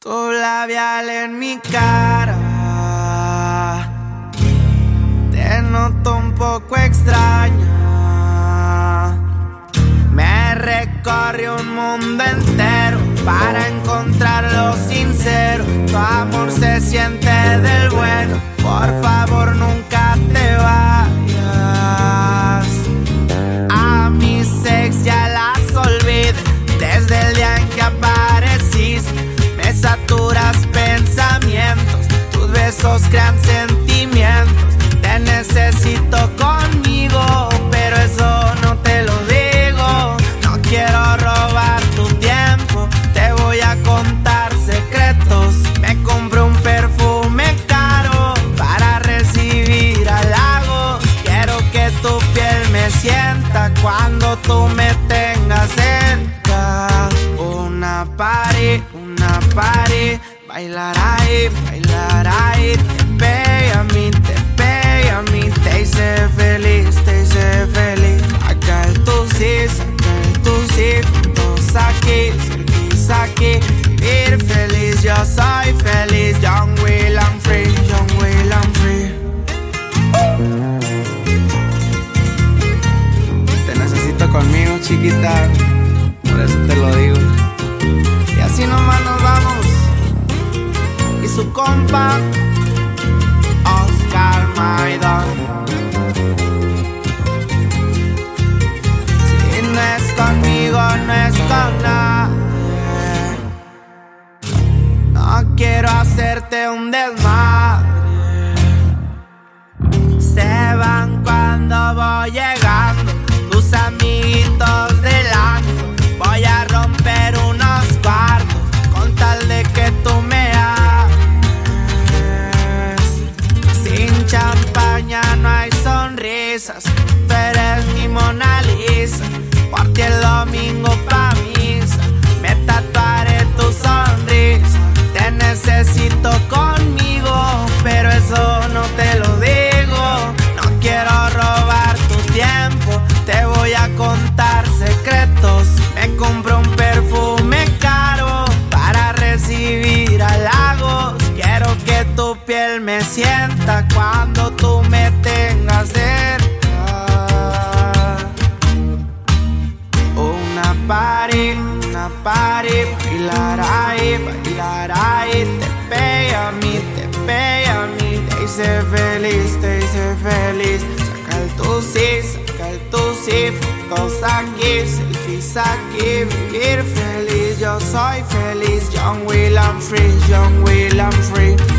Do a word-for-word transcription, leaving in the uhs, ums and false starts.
Tu labial en mi cara, te noto un poco extraña. Me recorre un mundo entero para encontrar lo sincero. Tu amor se siente del bueno, por favor nunca te vayas. A mis ex ya las olvidé desde el día en que apareciste. Me saturas pensamientos, tus besos crean sentimientos. Te necesito conmigo, pero eso no te lo digo. No quiero robar tu tiempo, te voy a contar secretos. Me compré un perfume caro para recibir halagos. Quiero que tu piel me sienta cuando tú me tengas cerca. Una party, una party, bailar ahí, bailar ahí. Te pega a mí, te pega a mí, te hice feliz, te hice feliz. Saca el tu sí, saca el tu sí, fotos aquí, selfies aquí. Vivir feliz, yo soy feliz. Young, Will and Free, Young, Will and Free. Te necesito conmigo, chiquita, por eso te lo digo. Y así nomás nos vamos. Y su compa Oscar Maidon. Si no es conmigo, no es con nadie. No quiero hacerte un desmadre. Se van cuando voy llegando tus amiguitos delante. Voy a romper unos cuartos con tal de que tú me ames. Sin champaña no hay sonrisas, tú eres mi Mona Lisa. Por ti el domingo pa' misa, me tatuaré tu sonrisa. Te necesito conmigo, pero eso no te lo digo. No quiero robar tu tiempo, te voy a contar secretos. Me compro un perfume caro para recibir halagos. Quiero que tu piel me sienta cuando tú me tengas cerca. Una party, una party, bailar ahí, bailar ahí. Te pega a mí, te pega a mí, te hice feliz, te hice feliz. Saca el tu sí, saca el tu sí, fotos aquí, selfies aquí. Vivir feliz, yo soy feliz. Young, Will and Free, Young, Will and Free.